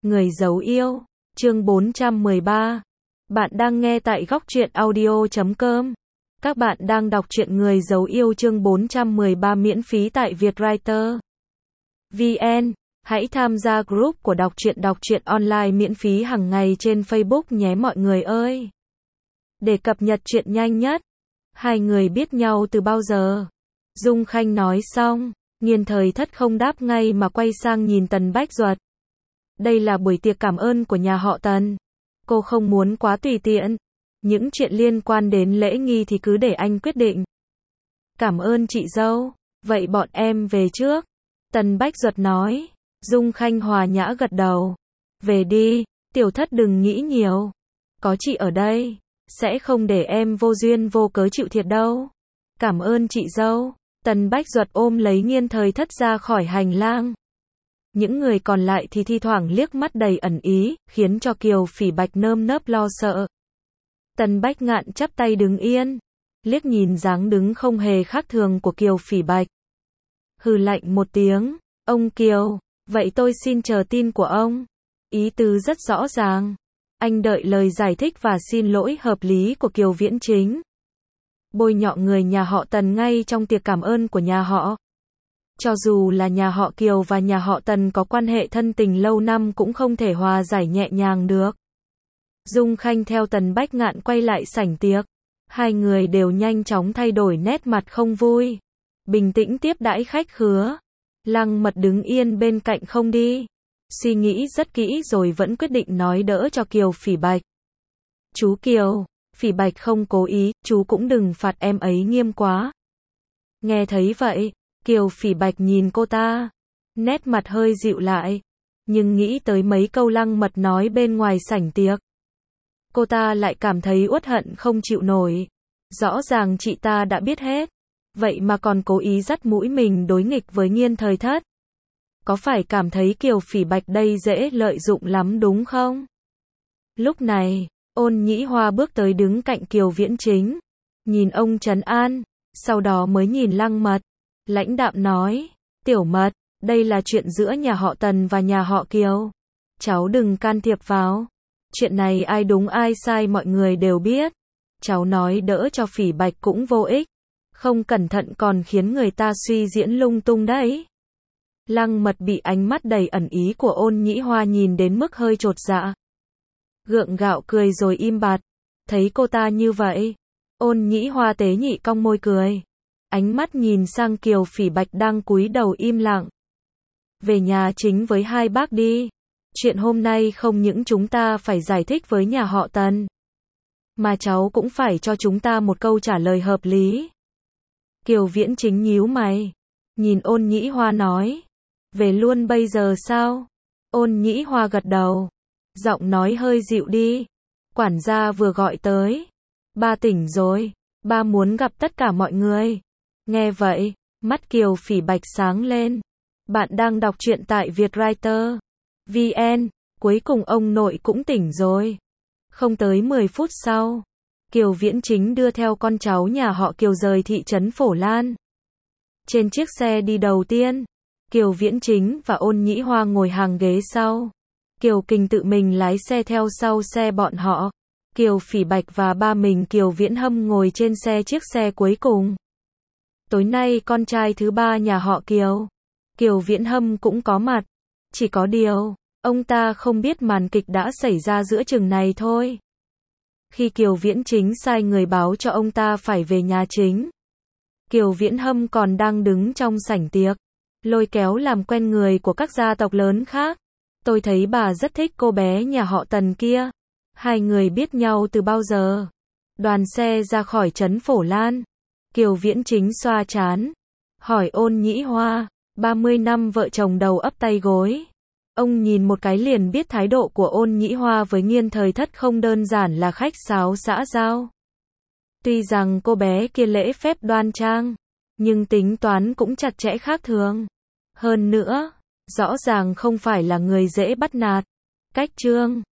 Người giấu yêu, chương 413. Bạn đang nghe tại góc truyện audio.com. Các bạn đang đọc truyện Người giấu yêu chương 413 miễn phí tại Vietwriter VN. Hãy tham gia group của đọc truyện online miễn phí hàng ngày trên Facebook nhé mọi người ơi. Để cập nhật chuyện nhanh nhất. Hai người biết nhau từ bao giờ? Dung Khanh nói xong, Nghiên Thời Thất không đáp ngay mà quay sang nhìn Tần Bách Duật. Đây là buổi tiệc cảm ơn của nhà họ Tần. Cô không muốn quá tùy tiện. Những chuyện liên quan đến lễ nghi thì cứ để anh quyết định. Cảm ơn chị dâu. Vậy bọn em về trước. Tần Bách Duật nói. Dung Khanh hòa nhã gật đầu. Về đi, Tiểu Thất đừng nghĩ nhiều. Có chị ở đây, sẽ không để em vô duyên vô cớ chịu thiệt đâu. Cảm ơn chị dâu. Tần Bách Duật ôm lấy Nghiên Thời Thất ra khỏi hành lang. Những người còn lại thì thi thoảng liếc mắt đầy ẩn ý, khiến cho Kiều Phỉ Bạch nơm nớp lo sợ. Tần Bách Ngạn chắp tay đứng yên, liếc nhìn dáng đứng không hề khác thường của Kiều Phỉ Bạch. Hừ lạnh một tiếng, ông Kiều, vậy tôi xin chờ tin của ông. Ý tứ rất rõ ràng. Anh đợi lời giải thích và xin lỗi hợp lý của Kiều Viễn Chính. Bôi nhọ người nhà họ Tần ngay trong tiệc cảm ơn của nhà họ. Cho dù là nhà họ Kiều và nhà họ Tần có quan hệ thân tình lâu năm cũng không thể hòa giải nhẹ nhàng được. Dung Khanh theo Tần Bách Ngạn quay lại sảnh tiệc. Hai người đều nhanh chóng thay đổi nét mặt không vui. Bình tĩnh tiếp đãi khách khứa. Lăng Mật đứng yên bên cạnh không đi. Suy nghĩ rất kỹ rồi vẫn quyết định nói đỡ cho Kiều Phỉ Bạch. Chú Kiều, Phỉ Bạch không cố ý, chú cũng đừng phạt em ấy nghiêm quá. Nghe thấy vậy, Kiều Phỉ Bạch nhìn cô ta, nét mặt hơi dịu lại, nhưng nghĩ tới mấy câu Lăng Mật nói bên ngoài sảnh tiệc. Cô ta lại cảm thấy uất hận không chịu nổi. Rõ ràng chị ta đã biết hết, vậy mà còn cố ý dắt mũi mình đối nghịch với Nghiên Thời Thất. Có phải cảm thấy Kiều Phỉ Bạch đây dễ lợi dụng lắm đúng không? Lúc này, Ôn Nhĩ Hoa bước tới đứng cạnh Kiều Viễn Chính, nhìn ông trấn an, sau đó mới nhìn Lăng Mật. Lãnh đạm nói, Tiểu Mật, đây là chuyện giữa nhà họ Tần và nhà họ Kiều. Cháu đừng can thiệp vào. Chuyện này ai đúng ai sai mọi người đều biết. Cháu nói đỡ cho Phỉ Bạch cũng vô ích. Không cẩn thận còn khiến người ta suy diễn lung tung đấy. Lăng Mật bị ánh mắt đầy ẩn ý của Ôn Nhĩ Hoa nhìn đến mức hơi chột dạ. Gượng gạo cười rồi im bặt. Thấy cô ta như vậy, Ôn Nhĩ Hoa tế nhị cong môi cười. Ánh mắt nhìn sang Kiều Phỉ Bạch đang cúi đầu im lặng. Về nhà chính với hai bác đi. Chuyện hôm nay không những chúng ta phải giải thích với nhà họ Tần, mà cháu cũng phải cho chúng ta một câu trả lời hợp lý. Kiều Viễn Chính nhíu mày, nhìn Ôn Nhĩ Hoa nói. Về luôn bây giờ sao? Ôn Nhĩ Hoa gật đầu, giọng nói hơi dịu đi. Quản gia vừa gọi tới. Ba tỉnh rồi, ba muốn gặp tất cả mọi người. Nghe vậy, mắt Kiều Phỉ Bạch sáng lên. Bạn đang đọc truyện tại Vietwriter VN. Cuối cùng ông nội cũng tỉnh rồi. Không tới 10 phút sau, Kiều Viễn Chính đưa theo con cháu nhà họ Kiều rời thị trấn Phổ Lan. Trên chiếc xe đi đầu tiên, Kiều Viễn Chính và Ôn Nhĩ Hoa ngồi hàng ghế sau. Kiều Kình tự mình lái xe theo sau xe bọn họ. Kiều Phỉ Bạch và ba mình Kiều Viễn Hâm ngồi trên chiếc xe cuối cùng. Tối nay con trai thứ ba nhà họ Kiều, Kiều Viễn Hâm cũng có mặt. Chỉ có điều, ông ta không biết màn kịch đã xảy ra giữa chừng này thôi. Khi Kiều Viễn Chính sai người báo cho ông ta phải về nhà chính, Kiều Viễn Hâm còn đang đứng trong sảnh tiệc, lôi kéo làm quen người của các gia tộc lớn khác. Tôi thấy bà rất thích cô bé nhà họ Tần kia. Hai người biết nhau từ bao giờ? Đoàn xe ra khỏi trấn Phổ Lan. Kiều Viễn Chính xoa trán, hỏi Ôn Nhĩ Hoa, 30 năm vợ chồng đầu ấp tay gối. Ông nhìn một cái liền biết thái độ của Ôn Nhĩ Hoa với Nghiên Thời Thất không đơn giản là khách sáo xã giao. Tuy rằng cô bé kia lễ phép đoan trang, nhưng tính toán cũng chặt chẽ khác thường. Hơn nữa, rõ ràng không phải là người dễ bắt nạt. Cách trương,